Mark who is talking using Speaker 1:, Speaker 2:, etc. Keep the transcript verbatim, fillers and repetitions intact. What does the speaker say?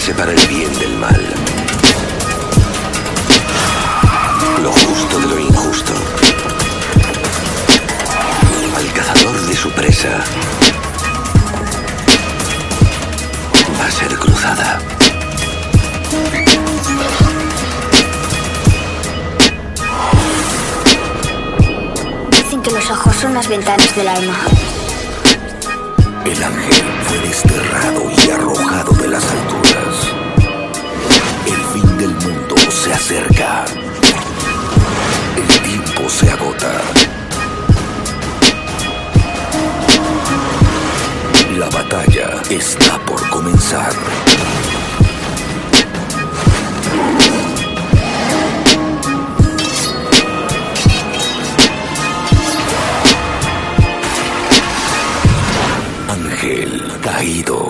Speaker 1: separa el bien del mal, lo justo de lo injusto. Al cazador de su presa va a ser cruzada.
Speaker 2: Dicen que los ojos son las ventanas del alma.
Speaker 3: El ángel fue desterrado y arrojado de las alturas. El fin del mundo se acerca. El tiempo se agota. La batalla está por comenzar. Ángel caído.